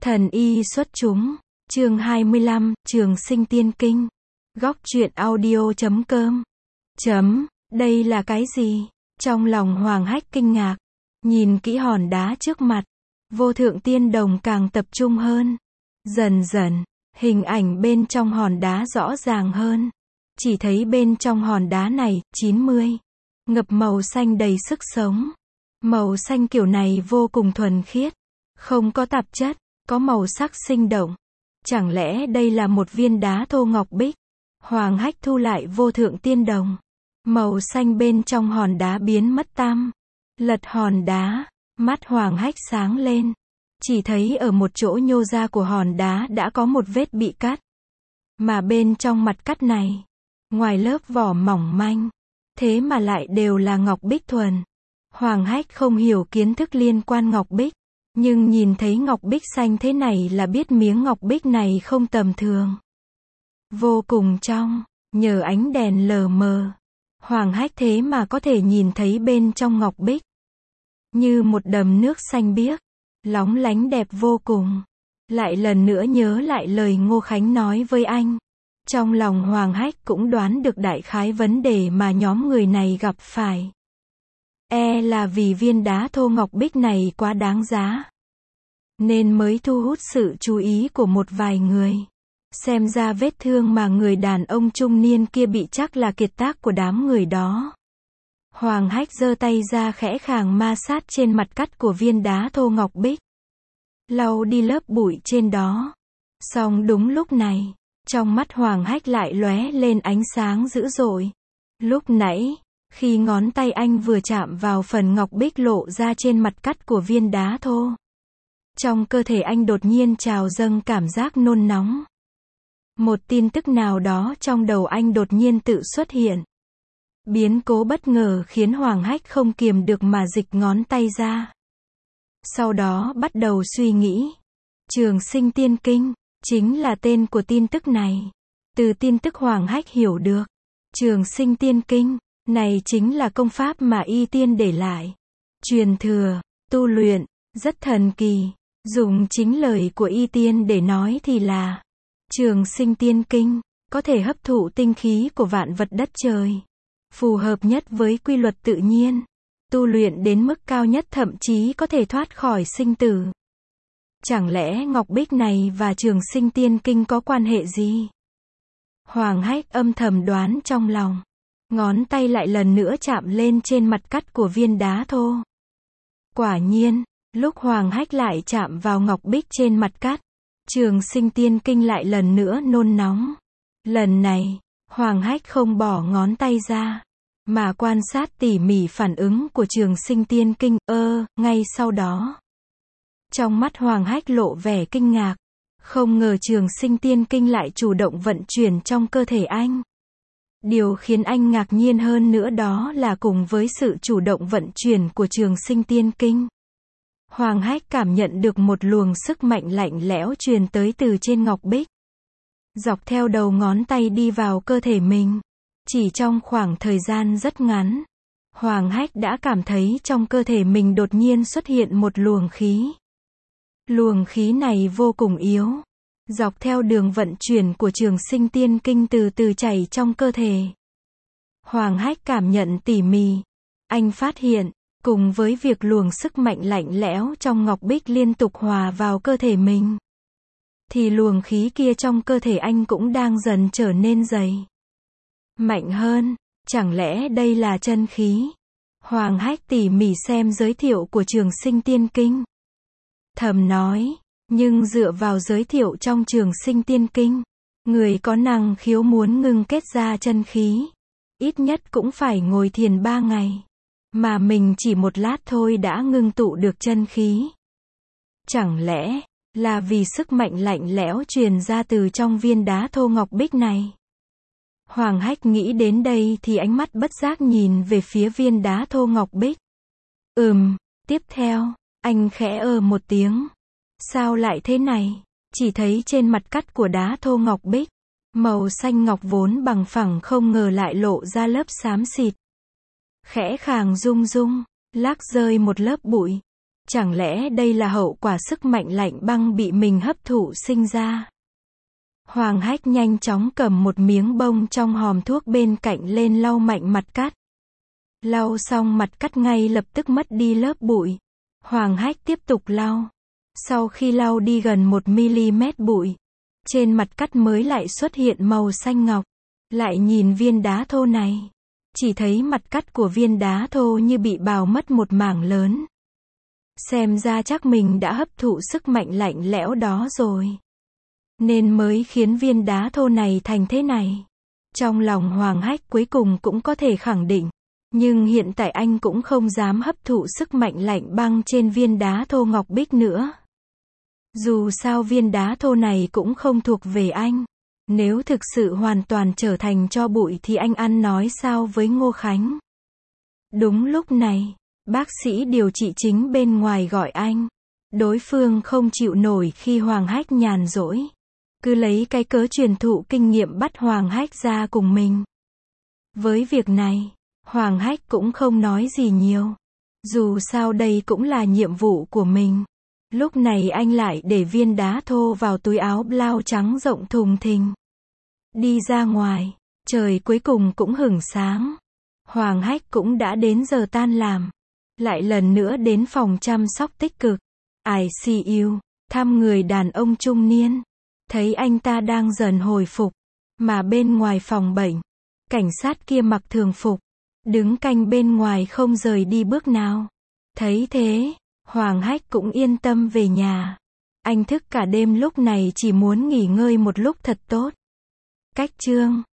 Thần y xuất chúng, chương 25, Trường Sinh Tiên Kinh. Góc truyện audio.com. Đây là cái gì? Trong lòng Hoàng Hách kinh ngạc, nhìn kỹ hòn đá trước mặt, Vô Thượng Tiên Đồng càng tập trung hơn. Dần dần, hình ảnh bên trong hòn đá rõ ràng hơn. Chỉ thấy bên trong hòn đá này, 90, ngập màu xanh đầy sức sống. Màu xanh kiểu này vô cùng thuần khiết, không có tạp chất, có màu sắc sinh động. Chẳng lẽ đây là một viên đá thô ngọc bích? Hoàng Hách thu lại Vô Thượng Tiên Đồng. Màu xanh bên trong hòn đá biến mất tăm. Lật hòn đá, mắt Hoàng Hách sáng lên. Chỉ thấy ở một chỗ nhô ra của hòn đá đã có một vết bị cắt. Mà bên trong mặt cắt này, ngoài lớp vỏ mỏng manh, thế mà lại đều là ngọc bích thuần. Hoàng Hách không hiểu kiến thức liên quan ngọc bích, nhưng nhìn thấy ngọc bích xanh thế này là biết miếng ngọc bích này không tầm thường. Vô cùng trong, nhờ ánh đèn lờ mờ, Hoàng Hách thế mà có thể nhìn thấy bên trong ngọc bích. Như một đầm nước xanh biếc, lóng lánh đẹp vô cùng. Lại lần nữa nhớ lại lời Ngô Khánh nói với anh. Trong lòng Hoàng Hách cũng đoán được đại khái vấn đề mà nhóm người này gặp phải. Là vì viên đá thô ngọc bích này quá đáng giá, nên mới thu hút sự chú ý của một vài người. Xem ra vết thương mà người đàn ông trung niên kia bị chắc là kiệt tác của đám người đó. Hoàng Hách giơ tay ra khẽ khàng ma sát trên mặt cắt của viên đá thô ngọc bích, lau đi lớp bụi trên đó. Song đúng lúc này, trong mắt Hoàng Hách lại lóe lên ánh sáng dữ dội. Lúc nãy, khi ngón tay anh vừa chạm vào phần ngọc bích lộ ra trên mặt cắt của viên đá thô, trong cơ thể anh đột nhiên trào dâng cảm giác nôn nóng. Một tin tức nào đó trong đầu anh đột nhiên tự xuất hiện. Biến cố bất ngờ khiến Hoàng Hách không kiềm được mà dịch ngón tay ra. Sau đó bắt đầu suy nghĩ. Trường Sinh Tiên Kinh, chính là tên của tin tức này. Từ tin tức Hoàng Hách hiểu được, Trường Sinh Tiên Kinh này chính là công pháp mà Y Tiên để lại, truyền thừa, tu luyện, rất thần kỳ. Dùng chính lời của Y Tiên để nói thì là Trường Sinh Tiên Kinh, có thể hấp thụ tinh khí của vạn vật đất trời, phù hợp nhất với quy luật tự nhiên, tu luyện đến mức cao nhất thậm chí có thể thoát khỏi sinh tử. Chẳng lẽ ngọc bích này và Trường Sinh Tiên Kinh có quan hệ gì? Hoàng Hách âm thầm đoán trong lòng. Ngón tay lại lần nữa chạm lên trên mặt cắt của viên đá thô. Quả nhiên, lúc Hoàng Hách lại chạm vào ngọc bích trên mặt cắt, Trường Sinh Tiên Kinh lại lần nữa nôn nóng. Lần này, Hoàng Hách không bỏ ngón tay ra, mà quan sát tỉ mỉ phản ứng của Trường Sinh Tiên Kinh. Ngay sau đó, trong mắt Hoàng Hách lộ vẻ kinh ngạc. Không ngờ Trường Sinh Tiên Kinh lại chủ động vận chuyển trong cơ thể anh. Điều khiến anh ngạc nhiên hơn nữa đó là cùng với sự chủ động vận chuyển của Trường Sinh Tiên Kinh, Hoàng Hách cảm nhận được một luồng sức mạnh lạnh lẽo truyền tới từ trên ngọc bích, dọc theo đầu ngón tay đi vào cơ thể mình. Chỉ trong khoảng thời gian rất ngắn, Hoàng Hách đã cảm thấy trong cơ thể mình đột nhiên xuất hiện một luồng khí. Luồng khí này vô cùng yếu, dọc theo đường vận chuyển của Trường Sinh Tiên Kinh từ từ chảy trong cơ thể. Hoàng Hách cảm nhận tỉ mỉ, anh phát hiện, cùng với việc luồng sức mạnh lạnh lẽo trong ngọc bích liên tục hòa vào cơ thể mình, thì luồng khí kia trong cơ thể anh cũng đang dần trở nên dày, mạnh hơn. Chẳng lẽ đây là chân khí? Hoàng Hách tỉ mỉ xem giới thiệu của Trường Sinh Tiên Kinh, thầm nói, nhưng dựa vào giới thiệu trong Trường Sinh Tiên Kinh, người có năng khiếu muốn ngưng kết ra chân khí, ít nhất cũng phải ngồi thiền 3 ngày. Mà mình chỉ một lát thôi đã ngưng tụ được chân khí. Chẳng lẽ là vì sức mạnh lạnh lẽo truyền ra từ trong viên đá thô ngọc bích này? Hoàng Hách nghĩ đến đây thì ánh mắt bất giác nhìn về phía viên đá thô ngọc bích. Tiếp theo, anh khẽ một tiếng. Sao lại thế này? Chỉ thấy trên mặt cắt của đá thô ngọc bích, màu xanh ngọc vốn bằng phẳng không ngờ lại lộ ra lớp xám xịt. Khẽ khàng rung rung, lắc rơi một lớp bụi. Chẳng lẽ đây là hậu quả sức mạnh lạnh băng bị mình hấp thụ sinh ra? Hoàng Hách nhanh chóng cầm một miếng bông trong hòm thuốc bên cạnh lên lau mạnh mặt cắt. Lau xong mặt cắt ngay lập tức mất đi lớp bụi. Hoàng Hách tiếp tục lau. Sau khi lau đi gần 1 mm bụi, trên mặt cắt mới lại xuất hiện màu xanh ngọc. Lại nhìn viên đá thô này, chỉ thấy mặt cắt của viên đá thô như bị bào mất một mảng lớn. Xem ra chắc mình đã hấp thụ sức mạnh lạnh lẽo đó rồi, nên mới khiến viên đá thô này thành thế này. Trong lòng Hoàng Hách cuối cùng cũng có thể khẳng định, nhưng hiện tại anh cũng không dám hấp thụ sức mạnh lạnh băng trên viên đá thô ngọc bích nữa. Dù sao viên đá thô này cũng không thuộc về anh. Nếu thực sự hoàn toàn trở thành tro bụi thì anh ăn nói sao với Ngô Khánh? Đúng lúc này, bác sĩ điều trị chính bên ngoài gọi anh. Đối phương không chịu nổi khi Hoàng Hách nhàn rỗi, cứ lấy cái cớ truyền thụ kinh nghiệm bắt Hoàng Hách ra cùng mình. Với việc này, Hoàng Hách cũng không nói gì nhiều. Dù sao đây cũng là nhiệm vụ của mình. Lúc này anh lại để viên đá thô vào túi áo blau trắng rộng thùng thình. Đi ra ngoài, trời cuối cùng cũng hửng sáng. Hoàng Hách cũng đã đến giờ tan làm. Lại lần nữa đến phòng chăm sóc tích cực, ICU, thăm người đàn ông trung niên. Thấy anh ta đang dần hồi phục, mà bên ngoài phòng bệnh, cảnh sát kia mặc thường phục, đứng canh bên ngoài không rời đi bước nào. Thấy thế, Hoàng Hách cũng yên tâm về nhà. Anh thức cả đêm lúc này chỉ muốn nghỉ ngơi một lúc thật tốt. Cách chương